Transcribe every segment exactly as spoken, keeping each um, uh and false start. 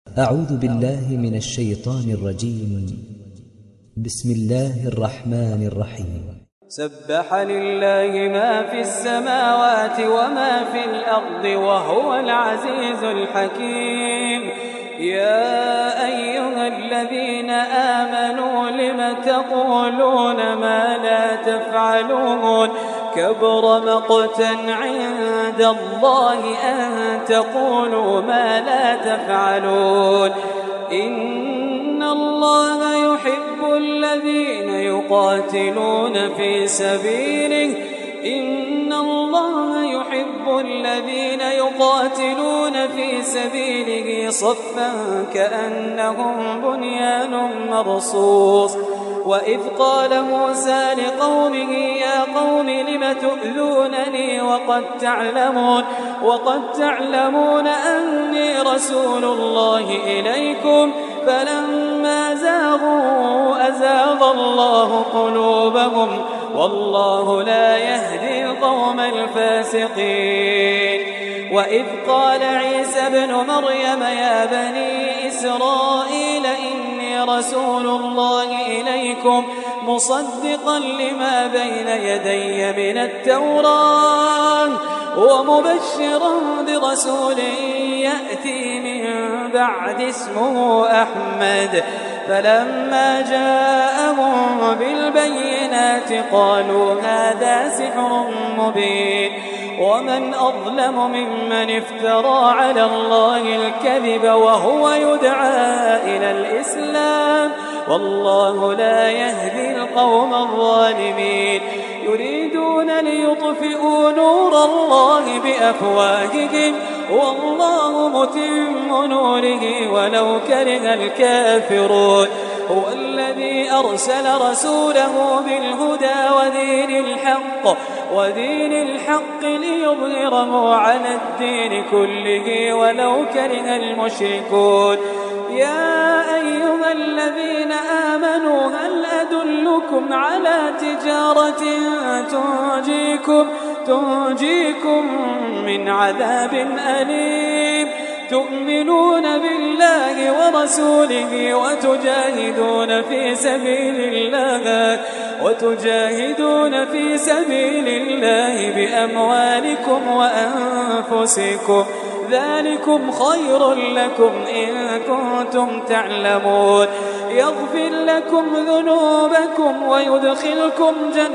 أعوذ بالله من الشيطان الرجيم. بسم الله الرحمن الرحيم. سبح لله ما في السماوات وما في الأرض وهو العزيز الحكيم. يا أيها الذين آمنوا لم تقولون ما لا تفعلون كبر مقتا عند الله أن تقولوا ما لا تفعلون. إن الله يحب الذين يقاتلون في سبيله إن الله يحب الذين يقاتلون في سبيله صفا كأنهم بنيان مرصوص. وإذ قال موسى لقومه يا قوم لم تؤذونني وقد تعلمون وقد تعلمون أني رسول الله إليكم فلما زاغوا أزاغ الله قلوبهم والله لا يهدي القوم الفاسقين. وإذ قال عيسى ابن مريم يا بني إسرائيل إني رسول الله إليكم مصدقا لما بين يدي من التوراة ومبشرا برسول يأتي من بعد اسمه أحمد. فلما جاءهم بالبينات قالوا هذا سحر مبين. ومن أظلم ممن افترى على الله الكذب وهو يدعى إلى الإسلام والله لا يهدي القوم الظالمين. يريدون ليطفئوا نور الله بأفواههم والله متم نوره ولو كره الكافرون. هو الذي أرسل رسوله بالهدى ودين الحق ودين الحق ليظهره على الدين كله ولو كره المشركون. يا أيها الذين آمنوا هل أدلكم على تجارة تنجيكم تنجيكم من عذاب أليم تؤمنون بالله ورسوله وتجاهدون في سبيل الله وتجاهدون في سبيل الله بأموالكم وأنفسكم ذلكم خير لكم إن كنتم تعلمون. يغفر لكم ذنوبكم ويدخلكم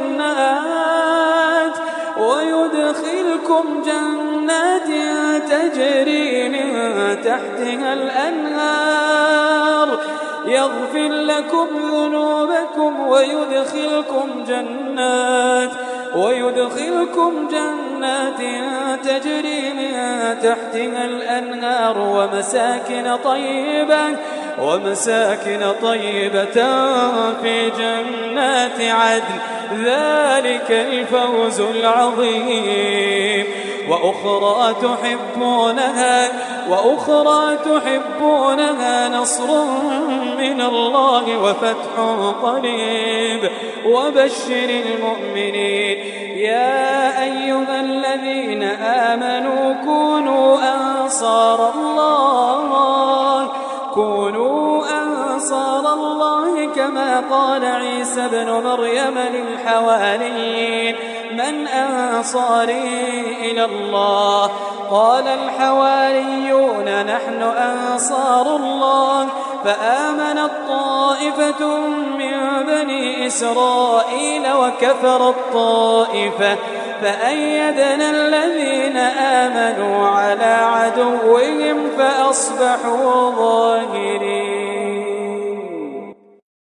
جنات ويدخلكم جنات تجري من تحتها الأنهار يغفر لكم ذنوبكم ويدخلكم جنات ويدخلكم جنات تجري من تحتها الأنهار ومساكن طيبة ومساكن طيبة في جنات عدن ذلك الفوز العظيم. وأخرى تحبونها وأخرى تحبونها نصر من الله وفتح قريب وبشر المؤمنين. يا أيها الذين آمنوا كونوا أنصار الله كونوا أنصار الله كما قال عيسى ابن مريم للحواريين من أنصاري إلى الله قال الحواريون نحن أنصار الله. فآمنت طائفة من بني إسرائيل وكفرت طائفة فأيدنا الذين آمنوا على عدوهم فأصبحوا ظاهرين.